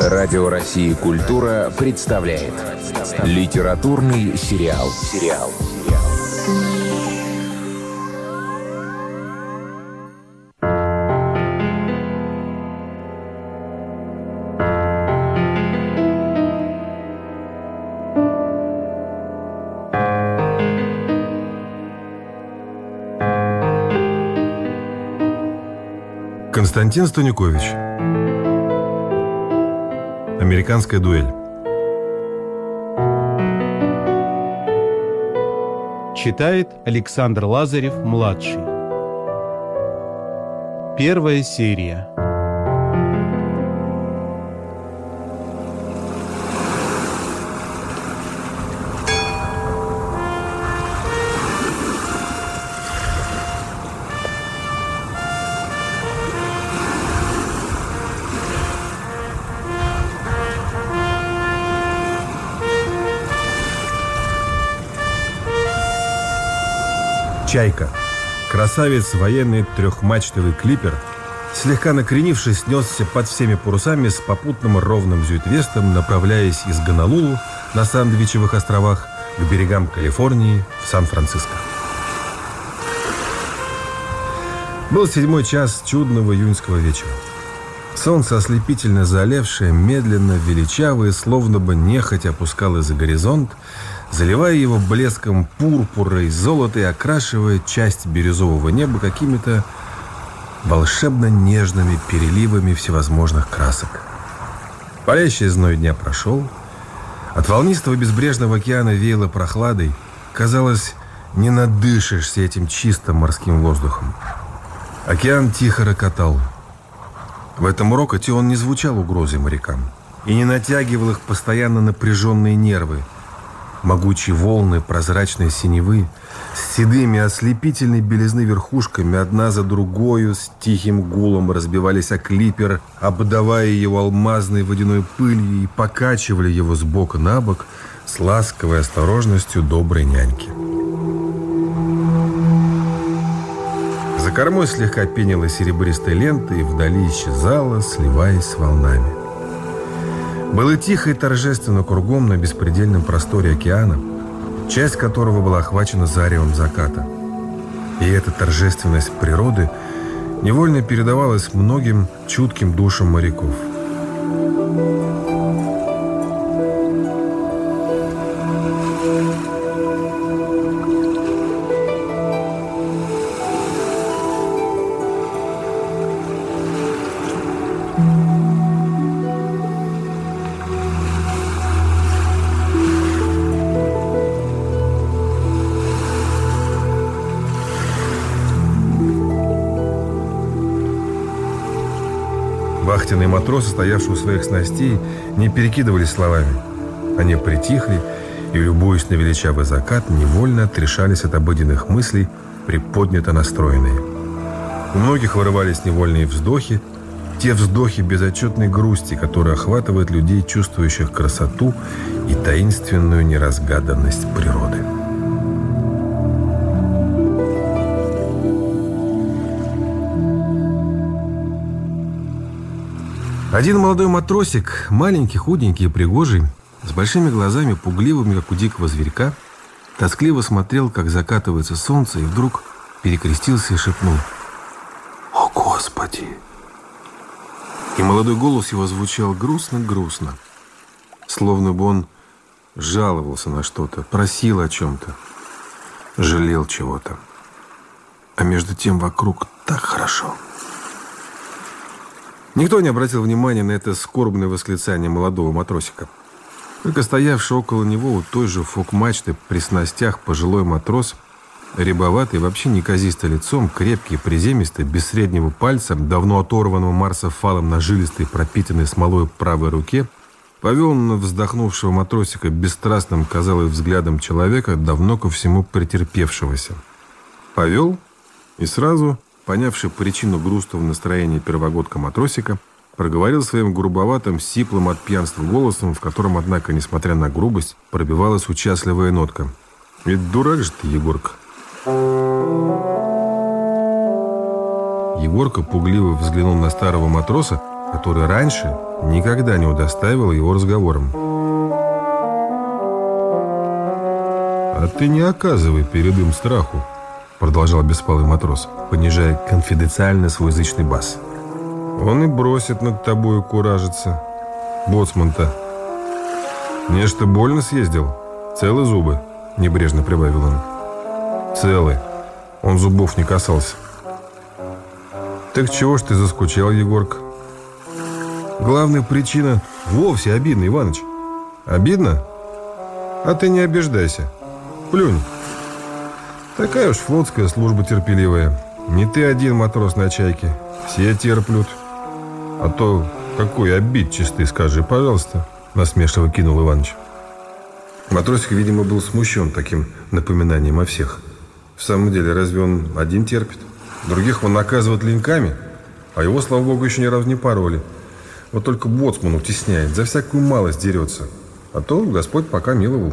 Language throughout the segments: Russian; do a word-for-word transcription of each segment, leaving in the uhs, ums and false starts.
Радио России «Культура» представляет литературный сериал. Сериал. Константин Станюкович. Американская дуэль. Читает Александр Лазарев-младший. Первая серия. «Чайка». Красавец, военный трехмачтовый клипер, слегка накренившись, снесся под всеми парусами с попутным ровным зюитвестом, направляясь из Гонолулу на Сандвичевых островах к берегам Калифорнии в Сан-Франциско. Был седьмой час чудного июньского вечера. Солнце, ослепительно заалевшее, медленно, величаво и словно бы нехотя опускалось за горизонт, заливая его блеском пурпура и золота и окрашивая часть бирюзового неба какими-то волшебно нежными переливами всевозможных красок. Палящий зной дня прошел. От волнистого безбрежного океана веяло прохладой. Казалось, не надышишься этим чистым морским воздухом. Океан тихо рокотал. В этом рокоте он не звучал угрозой морякам и не натягивал их постоянно напряженные нервы. Могучие волны прозрачной синевы с седыми ослепительной белизны верхушками одна за другою с тихим гулом разбивались о клипер, обдавая его алмазной водяной пылью, и покачивали его с бока на бок с ласковой осторожностью доброй няньки. За кормой слегка пенила серебристая лента и вдали исчезала, сливаясь с волнами. Было тихо и торжественно кругом на беспредельном просторе океана, часть которого была охвачена заревом заката. И эта торжественность природы невольно передавалась многим чутким душам моряков. Вахтенные матросы, стоявшие у своих снастей, не перекидывались словами. Они притихли и, любуясь на величавый закат, невольно отрешались от обыденных мыслей, приподнято настроенные. У многих вырывались невольные вздохи, те вздохи безотчетной грусти, которые охватывают людей, чувствующих красоту и таинственную неразгаданность природы. Один молодой матросик, маленький, худенький и пригожий, с большими глазами, пугливыми, как у дикого зверька, тоскливо смотрел, как закатывается солнце, и вдруг перекрестился и шепнул: «О, Господи!» И молодой голос его звучал грустно-грустно, словно бы он жаловался на что-то, просил о чем-то, жалел чего-то. А между тем вокруг так хорошо. Никто не обратил внимания на это скорбное восклицание молодого матросика. Только стоявший около него у той же фок-мачты при снастях пожилой матрос, рябоватый, вообще неказистый лицом, крепкий, приземистый, без среднего пальца, давно оторванного марсофалом на жилистой, пропитанной смолой правой руке, повел на вздохнувшего матросика бесстрастным, казалось, взглядом человека, давно ко всему претерпевшегося. Повел и сразу, понявший причину грустного настроения первогодка матросика, проговорил своим грубоватым, сиплым от пьянства голосом, в котором, однако, несмотря на грубость, пробивалась участливая нотка. «Ведь дурак же ты, Егорка!» Егорка пугливо взглянул на старого матроса, который раньше никогда не удостаивала его разговором. «А ты не оказывай перед им страху», — продолжал беспалый матрос, понижая конфиденциально свой язычный бас. «Он и бросит над тобою куражиться. Боцман-то. Нечто больно съездил. Целы зубы?» — небрежно прибавил он. «Целы. Он зубов не касался». «Так чего ж ты заскучал, Егорка?» «Главная причина вовсе обидна, Иваныч». «Обидно? А ты не обиждайся. Плюнь. Такая уж флотская служба терпеливая. Не ты один матрос на чайке. Все терплют. А то какой обидчистый, скажи, пожалуйста», — насмешливо кинул Иваныч. Матросик, видимо, был смущен таким напоминанием о всех. В самом деле, разве он один терпит? Других он наказывает ленками, а его, слава богу, еще ни разу не пороли. Вот только боцман утесняет, за всякую малость дерется. А то Господь пока миловал.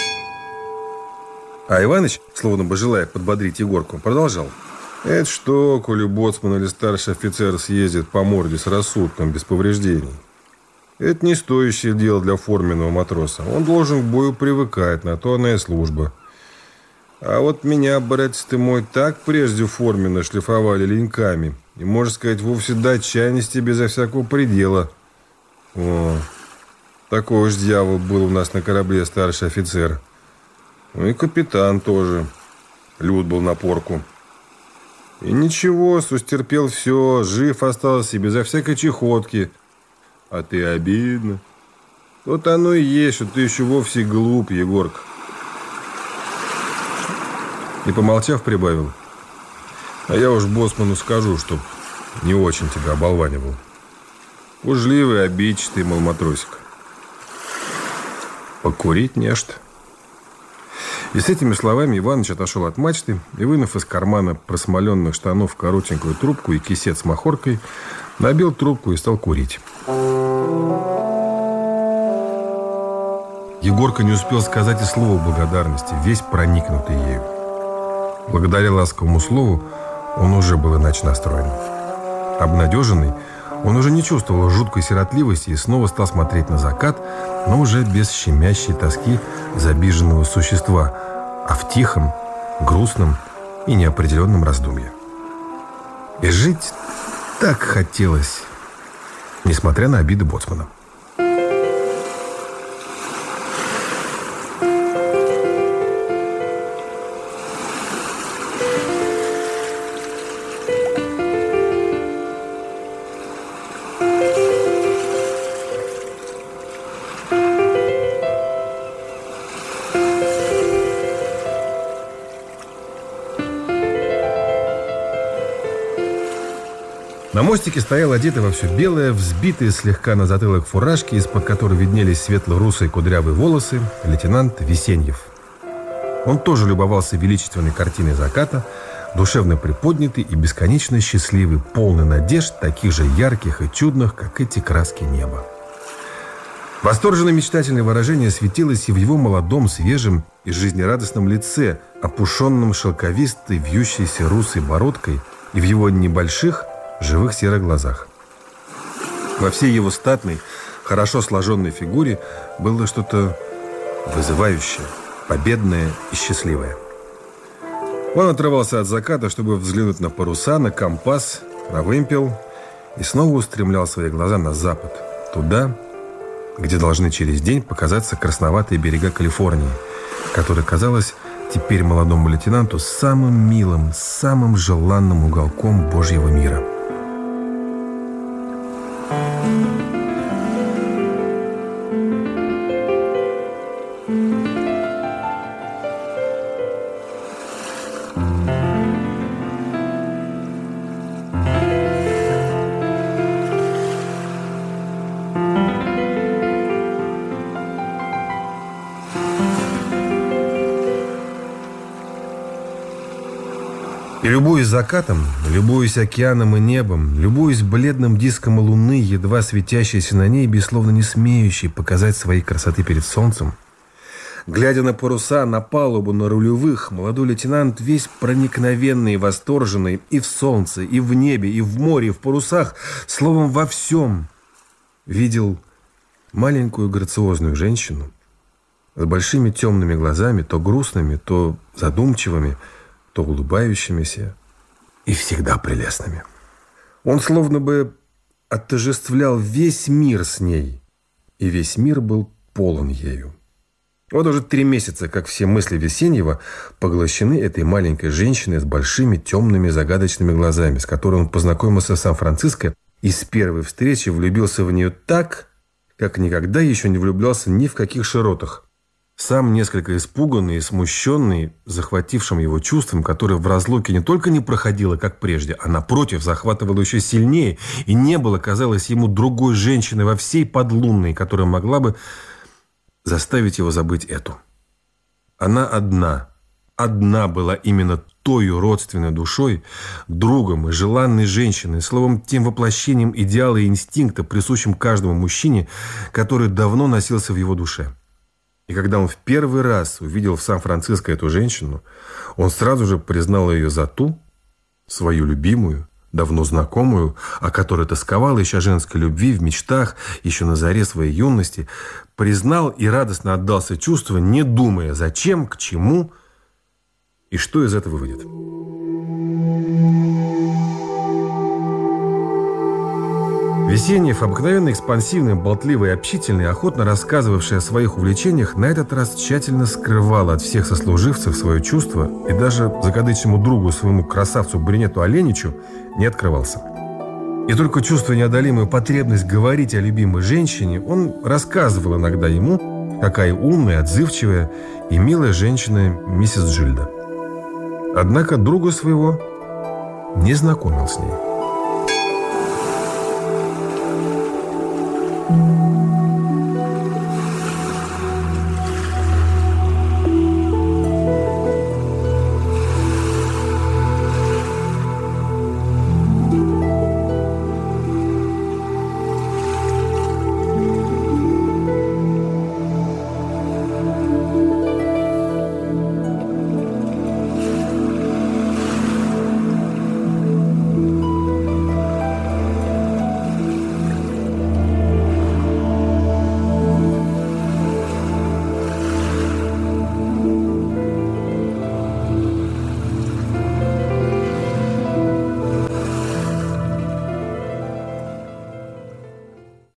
А Иваныч, словно бы желая подбодрить Егорку, продолжал. «Это что, коли боцман или старший офицер съездит по морде с рассудком, без повреждений? Это не стоящее дело для форменного матроса. Он должен к бою привыкать, на то она и служба. А вот меня, братец ты мой, так прежде форменно шлифовали леньками. И, можно сказать, вовсе до отчаянности безо всякого предела. О, такой уж дьявол был у нас на корабле старший офицер. Ну и капитан тоже. Люд был на порку. И ничего, сустерпел все, жив остался и безо всякой чехотки. А ты обидно. Вот оно и есть, что ты еще вовсе глуп, Егорка». И, помолчав, прибавил. «А я уж боцману скажу, чтоб не очень тебя оболванивал. Пужливый, обидчатый, мол, матросик. Покурить нечто». И с этими словами Иваныч отошел от мачты и, вынув из кармана просмоленных штанов коротенькую трубку и кисет с махоркой, набил трубку и стал курить. Егорка не успел сказать и слова благодарности, весь проникнутый ею. Благодаря ласковому слову он уже был иначе настроен. Обнадеженный, он уже не чувствовал жуткой сиротливости и снова стал смотреть на закат, но уже без щемящей тоски за обиженного существа, а в тихом, грустном и неопределенном раздумье. И жить так хотелось, несмотря на обиды боцмана. На мостике стоял одетый во все белое, взбитый слегка на затылок фуражки, из-под которой виднелись светло-русые кудрявые волосы, лейтенант Весеньев. Он тоже любовался величественной картиной заката, душевно приподнятый и бесконечно счастливый, полный надежд, таких же ярких и чудных, как эти краски неба. Восторженно-мечтательное выражение светилось и в его молодом, свежем и жизнерадостном лице, опушенном шелковистой, вьющейся русой бородкой, и в его небольших, живых серых глазах. Во всей его статной, хорошо сложенной фигуре было что-то вызывающее, победное и счастливое. Он отрывался от заката, чтобы взглянуть на паруса, на компас, на вымпел, и снова устремлял свои глаза на запад, туда, где должны через день показаться красноватые берега Калифорнии, которые, казалось, теперь молодому лейтенанту самым милым, самым желанным уголком Божьего мира. И любуясь закатом, любуясь океаном и небом, любуясь бледным диском луны, едва светящейся на небе, словно не смеющей показать своей красоты перед солнцем, глядя на паруса, на палубу, на рулевых, молодой лейтенант, весь проникновенный и восторженный, и в солнце, и в небе, и в море, и в парусах, словом, во всем, видел маленькую грациозную женщину с большими темными глазами, то грустными, то задумчивыми, то улыбающимися и всегда прелестными. Он словно бы отождествлял весь мир с ней, и весь мир был полон ею. Вот уже три месяца, как все мысли Весеньева поглощены этой маленькой женщиной с большими темными загадочными глазами, с которой он познакомился в Сан-Франциско и с первой встречи влюбился в нее так, как никогда еще не влюблялся ни в каких широтах. Сам несколько испуганный и смущенный захватившим его чувством, которое в разлуке не только не проходило, как прежде, а напротив захватывало еще сильнее, и не было, казалось ему, другой женщины во всей подлунной, которая могла бы заставить его забыть эту. Она одна, одна была именно тою родственной душой, другом и желанной женщиной, словом, тем воплощением идеала и инстинкта, присущим каждому мужчине, который давно носился в его душе. И когда он в первый раз увидел в Сан-Франциско эту женщину, он сразу же признал ее за ту, свою любимую, давно знакомую, о которой тосковал еще о женской любви в мечтах, еще на заре своей юности, признал и радостно отдался чувству, не думая, зачем, к чему и что из этого выйдет. Весеньев, обыкновенно экспансивный, болтливый и общительный, охотно рассказывавший о своих увлечениях, на этот раз тщательно скрывал от всех сослуживцев свое чувство и даже закадычному другу, своему красавцу-брюнету Оленичу, не открывался. И только чувствуя неодолимую потребность говорить о любимой женщине, он рассказывал иногда ему, какая умная, отзывчивая и милая женщина миссис Джильда. Однако друга своего не знакомил с ней.